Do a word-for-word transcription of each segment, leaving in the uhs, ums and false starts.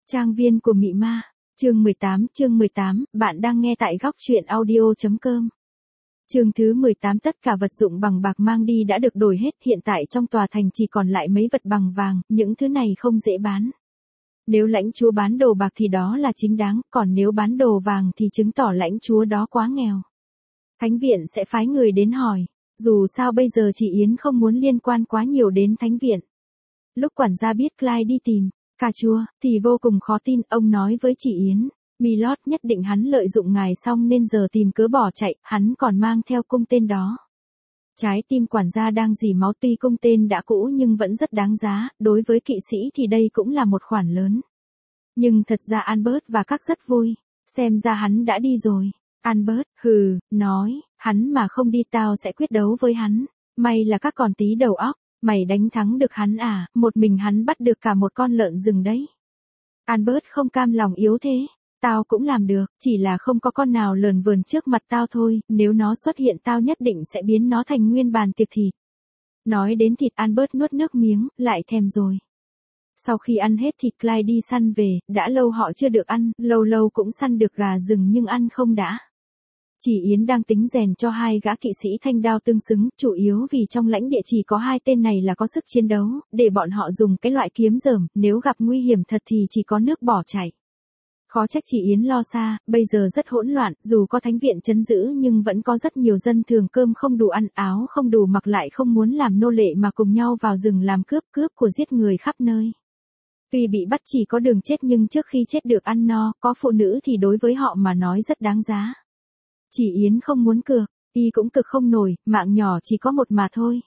Trang viên của mị ma, chương mười tám, chương mười tám, bạn đang nghe tại góc truyện audio.com. Chương thứ mười tám, tất cả vật dụng bằng bạc mang đi đã được đổi hết, hiện tại trong tòa thành chỉ còn lại mấy vật bằng vàng, những thứ này không dễ bán. Nếu lãnh chúa bán đồ bạc thì đó là chính đáng, còn nếu bán đồ vàng thì chứng tỏ lãnh chúa đó quá nghèo. Thánh viện sẽ phái người đến hỏi, dù sao bây giờ chị Yến không muốn liên quan quá nhiều đến thánh viện. Lúc quản gia biết Clyde đi tìm cà chua, thì vô cùng khó tin, ông nói với chị Yến, Milord nhất định hắn lợi dụng ngài xong nên giờ tìm cớ bỏ chạy, hắn còn mang theo cung tên đó. Trái tim quản gia đang rỉ máu, tuy cung tên đã cũ nhưng vẫn rất đáng giá, đối với kỵ sĩ thì đây cũng là một khoản lớn. Nhưng thật ra Albert và các rất vui, xem ra hắn đã đi rồi. Albert, hừ, nói, hắn mà không đi tao sẽ quyết đấu với hắn, may là các còn tí đầu óc. Mày đánh thắng được hắn à, một mình hắn bắt được cả một con lợn rừng đấy. Albert không cam lòng yếu thế, tao cũng làm được, chỉ là không có con nào lờn vờn trước mặt tao thôi, nếu nó xuất hiện tao nhất định sẽ biến nó thành nguyên bàn tiệc thịt. Nói đến thịt Albert nuốt nước miếng, lại thèm rồi. Sau khi ăn hết thịt Clyde đi săn về, đã lâu họ chưa được ăn, lâu lâu cũng săn được gà rừng nhưng ăn không đã. Chỉ Yến đang tính rèn cho hai gã kỵ sĩ thanh đao tương xứng, chủ yếu vì trong lãnh địa chỉ có hai tên này là có sức chiến đấu, để bọn họ dùng cái loại kiếm rởm, nếu gặp nguy hiểm thật thì chỉ có nước bỏ chạy. Khó trách Chỉ Yến lo xa, bây giờ rất hỗn loạn, dù có thánh viện trấn giữ nhưng vẫn có rất nhiều dân thường cơm không đủ ăn, áo không đủ mặc lại không muốn làm nô lệ mà cùng nhau vào rừng làm cướp cướp của giết người khắp nơi. Tuy bị bắt chỉ có đường chết nhưng trước khi chết được ăn no, có phụ nữ thì đối với họ mà nói rất đáng giá. Chỉ Yến không muốn cược, y cũng cực không nổi, mạng nhỏ chỉ có một mà thôi.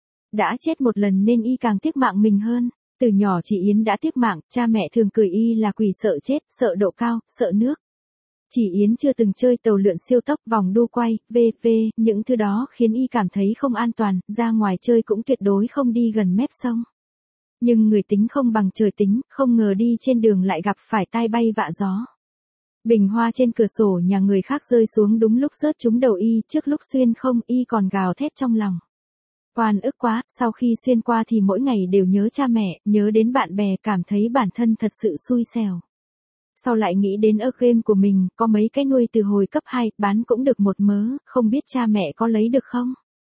Đã chết một lần nên y càng tiếc mạng mình hơn, từ nhỏ Chỉ Yến đã tiếc mạng, cha mẹ thường cười y là quỷ sợ chết, sợ độ cao, sợ nước. Chỉ Yến chưa từng chơi tàu lượn siêu tốc, vòng đu quay, vân vân, những thứ đó khiến y cảm thấy không an toàn, ra ngoài chơi cũng tuyệt đối không đi gần mép sông. Nhưng người tính không bằng trời tính, không ngờ đi trên đường lại gặp phải tai bay vạ gió. Bình hoa trên cửa sổ nhà người khác rơi xuống đúng lúc rớt trúng đầu y, trước lúc xuyên không, y còn gào thét trong lòng. Oan ức quá, sau khi xuyên qua thì mỗi ngày đều nhớ cha mẹ, nhớ đến bạn bè, cảm thấy bản thân thật sự xui xẻo. Sau lại nghĩ đến ơ game của mình, có mấy cái nuôi từ hồi cấp hai, bán cũng được một mớ, không biết cha mẹ có lấy được không?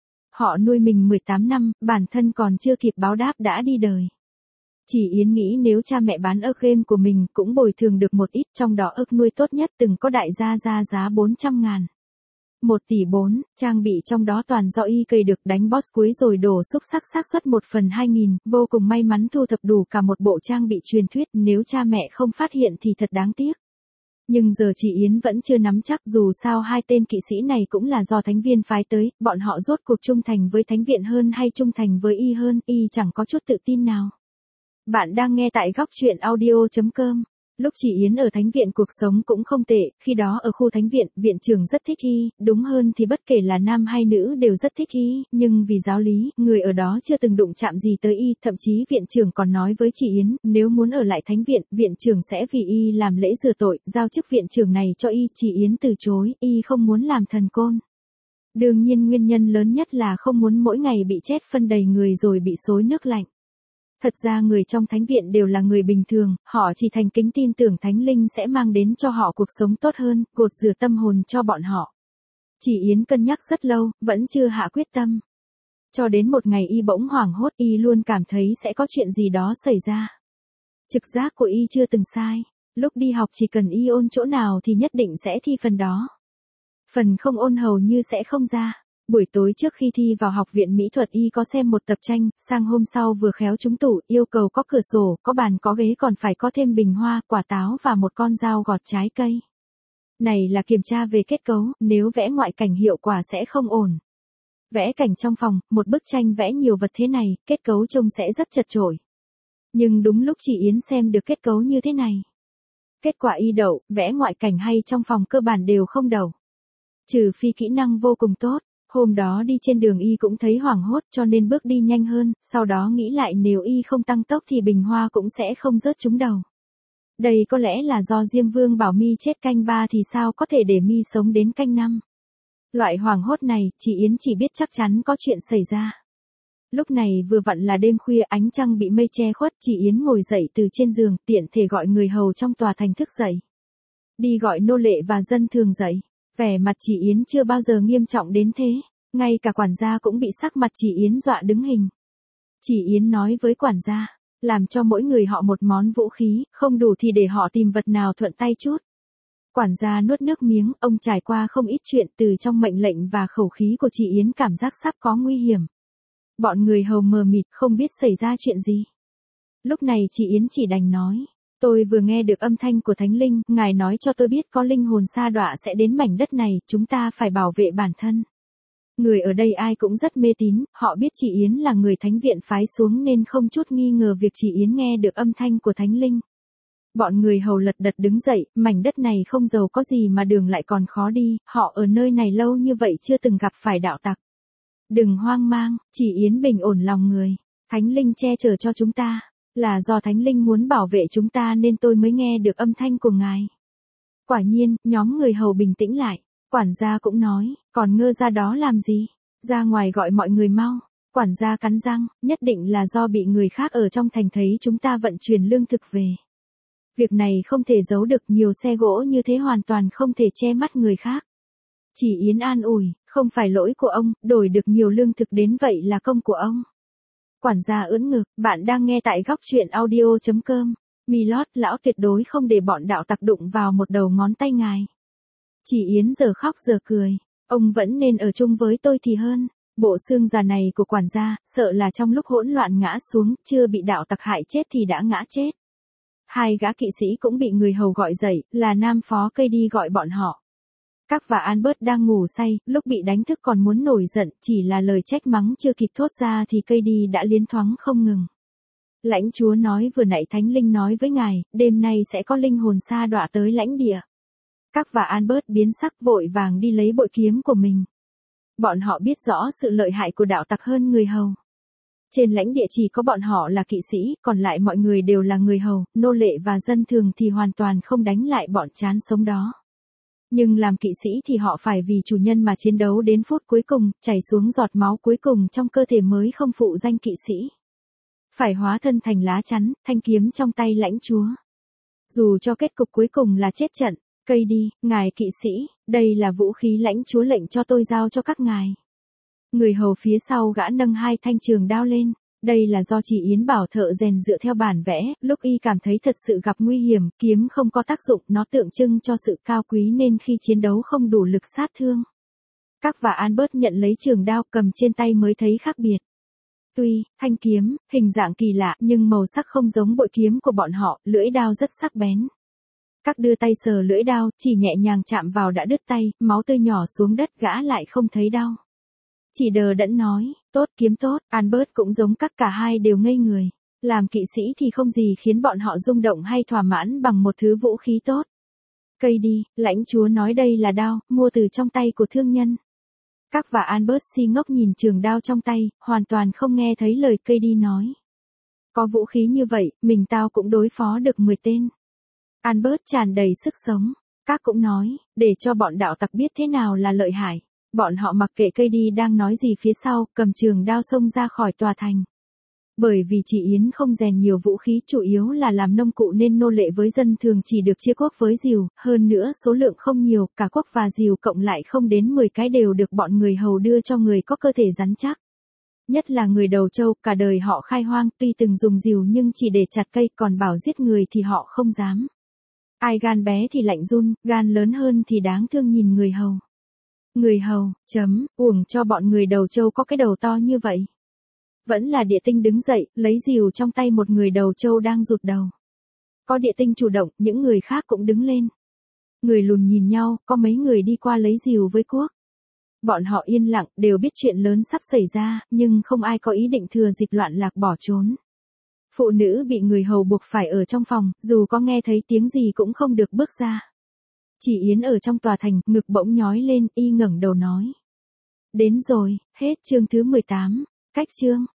Họ nuôi mình mười tám năm, bản thân còn chưa kịp báo đáp đã đi đời. Chỉ Yến nghĩ nếu cha mẹ bán ớt game của mình cũng bồi thường được một ít, trong đó ớt nuôi tốt nhất từng có đại gia ra giá bốn trăm ngàn. một tỷ bốn, trang bị trong đó toàn do y cày được, đánh boss cuối rồi đổ xúc sắc xác suất một phần hai nghìn, vô cùng may mắn thu thập đủ cả một bộ trang bị truyền thuyết, nếu cha mẹ không phát hiện thì thật đáng tiếc. Nhưng giờ Chỉ Yến vẫn chưa nắm chắc, dù sao hai tên kỵ sĩ này cũng là do thánh viên phái tới, bọn họ rốt cuộc trung thành với thánh viện hơn hay trung thành với y hơn, y chẳng có chút tự tin nào. Bạn đang nghe tại góc truyện audio.com. Lúc Chỉ Yến ở thánh viện cuộc sống cũng không tệ, khi đó ở khu thánh viện, viện trưởng rất thích y, đúng hơn thì bất kể là nam hay nữ đều rất thích y, nhưng vì giáo lý, người ở đó chưa từng đụng chạm gì tới y, thậm chí viện trưởng còn nói với Chỉ Yến, nếu muốn ở lại thánh viện, viện trưởng sẽ vì y làm lễ rửa tội, giao chức viện trưởng này cho y, Chỉ Yến từ chối, y không muốn làm thần côn. Đương nhiên nguyên nhân lớn nhất là không muốn mỗi ngày bị chết phân đầy người rồi bị xối nước lạnh. Thật ra người trong thánh viện đều là người bình thường, họ chỉ thành kính tin tưởng thánh linh sẽ mang đến cho họ cuộc sống tốt hơn, gột rửa tâm hồn cho bọn họ. Chỉ Yến cân nhắc rất lâu, vẫn chưa hạ quyết tâm. Cho đến một ngày y bỗng hoảng hốt, y luôn cảm thấy sẽ có chuyện gì đó xảy ra. Trực giác của y chưa từng sai, lúc đi học chỉ cần y ôn chỗ nào thì nhất định sẽ thi phần đó. Phần không ôn hầu như sẽ không ra. Buổi tối trước khi thi vào học viện mỹ thuật y có xem một tập tranh, sang hôm sau vừa khéo trúng tủ, yêu cầu có cửa sổ, có bàn có ghế còn phải có thêm bình hoa, quả táo và một con dao gọt trái cây. Này là kiểm tra về kết cấu, nếu vẽ ngoại cảnh hiệu quả sẽ không ổn. Vẽ cảnh trong phòng, một bức tranh vẽ nhiều vật thế này, kết cấu trông sẽ rất chật chội. Nhưng đúng lúc Chỉ Yến xem được kết cấu như thế này. Kết quả y đậu, vẽ ngoại cảnh hay trong phòng cơ bản đều không đậu. Trừ phi kỹ năng vô cùng tốt. Hôm đó đi trên đường y cũng thấy hoảng hốt cho nên bước đi nhanh hơn, sau đó nghĩ lại nếu y không tăng tốc thì bình hoa cũng sẽ không rớt trúng đầu. Đây có lẽ là do Diêm Vương bảo mi chết canh ba thì sao có thể để mi sống đến canh năm. Loại hoảng hốt này, Chỉ Yến chỉ biết chắc chắn có chuyện xảy ra. Lúc này vừa vặn là đêm khuya, ánh trăng bị mây che khuất, chị Yến ngồi dậy từ trên giường, tiện thể gọi người hầu trong tòa thành thức dậy. Đi gọi nô lệ và dân thường dậy. Vẻ mặt chị Yến chưa bao giờ nghiêm trọng đến thế, ngay cả quản gia cũng bị sắc mặt chị Yến dọa đứng hình. Chị Yến nói với quản gia, làm cho mỗi người họ một món vũ khí, không đủ thì để họ tìm vật nào thuận tay chút. Quản gia nuốt nước miếng, ông trải qua không ít chuyện, từ trong mệnh lệnh và khẩu khí của chị Yến cảm giác sắp có nguy hiểm. Bọn người hầu mờ mịt không biết xảy ra chuyện gì. Lúc này chị Yến chỉ đành nói, tôi vừa nghe được âm thanh của Thánh Linh, ngài nói cho tôi biết có linh hồn sa đọa sẽ đến mảnh đất này, chúng ta phải bảo vệ bản thân. Người ở đây ai cũng rất mê tín, họ biết chị Yến là người thánh viện phái xuống nên không chút nghi ngờ việc chị Yến nghe được âm thanh của Thánh Linh. Bọn người hầu lật đật đứng dậy, mảnh đất này không giàu có gì mà đường lại còn khó đi, họ ở nơi này lâu như vậy chưa từng gặp phải đạo tặc. Đừng hoang mang, chị Yến bình ổn lòng người. Thánh Linh che chở cho chúng ta. Là do Thánh Linh muốn bảo vệ chúng ta nên tôi mới nghe được âm thanh của ngài. Quả nhiên, nhóm người hầu bình tĩnh lại. Quản gia cũng nói, còn ngơ ra đó làm gì? Ra ngoài gọi mọi người mau. Quản gia cắn răng, nhất định là do bị người khác ở trong thành thấy chúng ta vận chuyển lương thực về. Việc này không thể giấu được, nhiều xe gỗ như thế hoàn toàn không thể che mắt người khác. Chỉ Yến an ủi, không phải lỗi của ông, đổi được nhiều lương thực đến vậy là công của ông. Quản gia ưỡn ngực, bạn đang nghe tại góc truyện audio chấm com. Milord, lão tuyệt đối không để bọn đạo tặc đụng vào một đầu ngón tay ngài. Chỉ Yến giờ khóc giờ cười, ông vẫn nên ở chung với tôi thì hơn. Bộ xương già này của quản gia, sợ là trong lúc hỗn loạn ngã xuống, chưa bị đạo tặc hại chết thì đã ngã chết. Hai gã kỵ sĩ cũng bị người hầu gọi dậy, là nam phó cây đi gọi bọn họ. Các và Albert đang ngủ say, lúc bị đánh thức còn muốn nổi giận, chỉ là lời trách mắng chưa kịp thốt ra thì cây đi đã liến thoáng không ngừng. Lãnh chúa nói vừa nãy Thánh Linh nói với ngài, đêm nay sẽ có linh hồn sa đọa tới lãnh địa. Các và Albert biến sắc vội vàng đi lấy bội kiếm của mình. Bọn họ biết rõ sự lợi hại của đạo tặc hơn người hầu. Trên lãnh địa chỉ có bọn họ là kỵ sĩ, còn lại mọi người đều là người hầu, nô lệ và dân thường thì hoàn toàn không đánh lại bọn chán sống đó. Nhưng làm kỵ sĩ thì họ phải vì chủ nhân mà chiến đấu đến phút cuối cùng, chảy xuống giọt máu cuối cùng trong cơ thể mới không phụ danh kỵ sĩ. Phải hóa thân thành lá chắn, thanh kiếm trong tay lãnh chúa. Dù cho kết cục cuối cùng là chết trận, cây đi, ngài kỵ sĩ, đây là vũ khí lãnh chúa lệnh cho tôi giao cho các ngài. Người hầu phía sau gã nâng hai thanh trường đao lên. Đây là do chỉ Yến bảo thợ rèn dựa theo bản vẽ, lúc y cảm thấy thật sự gặp nguy hiểm, kiếm không có tác dụng, nó tượng trưng cho sự cao quý nên khi chiến đấu không đủ lực sát thương. Các và Albert nhận lấy trường đao cầm trên tay mới thấy khác biệt. Tuy, thanh kiếm, hình dạng kỳ lạ nhưng màu sắc không giống bội kiếm của bọn họ, lưỡi đao rất sắc bén. Các đưa tay sờ lưỡi đao, chỉ nhẹ nhàng chạm vào đã đứt tay, máu tươi nhỏ xuống đất gã lại không thấy đau. Chỉ đờ đẫn nói, tốt kiếm tốt, Albert cũng giống các cả hai đều ngây người. Làm kỵ sĩ thì không gì khiến bọn họ rung động hay thỏa mãn bằng một thứ vũ khí tốt. Cây đi, lãnh chúa nói đây là đao, mua từ trong tay của thương nhân. Các và Albert si ngốc nhìn trường đao trong tay, hoàn toàn không nghe thấy lời cây đi nói. Có vũ khí như vậy, mình tao cũng đối phó được mười tên. Albert tràn đầy sức sống. Các cũng nói, để cho bọn đạo tặc biết thế nào là lợi hại. Bọn họ mặc kệ cây đi đang nói gì phía sau, cầm trường đao xông ra khỏi tòa thành. Bởi vì chị Yến không rèn nhiều vũ khí, chủ yếu là làm nông cụ nên nô lệ với dân thường chỉ được chia quốc với rìu, hơn nữa số lượng không nhiều, cả quốc và rìu cộng lại không đến mười cái đều được bọn người hầu đưa cho người có cơ thể rắn chắc. Nhất là người đầu châu, cả đời họ khai hoang, tuy từng dùng rìu nhưng chỉ để chặt cây, còn bảo giết người thì họ không dám. Ai gan bé thì lạnh run, gan lớn hơn thì đáng thương nhìn người hầu. Người hầu, chấm, uổng cho bọn người đầu châu có cái đầu to như vậy. Vẫn là địa tinh đứng dậy, lấy rìu trong tay một người đầu châu đang rụt đầu. Có địa tinh chủ động, những người khác cũng đứng lên. Người lùn nhìn nhau, có mấy người đi qua lấy rìu với cuốc. Bọn họ yên lặng, đều biết chuyện lớn sắp xảy ra, nhưng không ai có ý định thừa dịp loạn lạc bỏ trốn. Phụ nữ bị người hầu buộc phải ở trong phòng, dù có nghe thấy tiếng gì cũng không được bước ra. Chỉ Yến ở trong tòa thành, ngực bỗng nhói lên, y ngẩng đầu nói. Đến rồi, hết chương thứ mười tám, cách chương.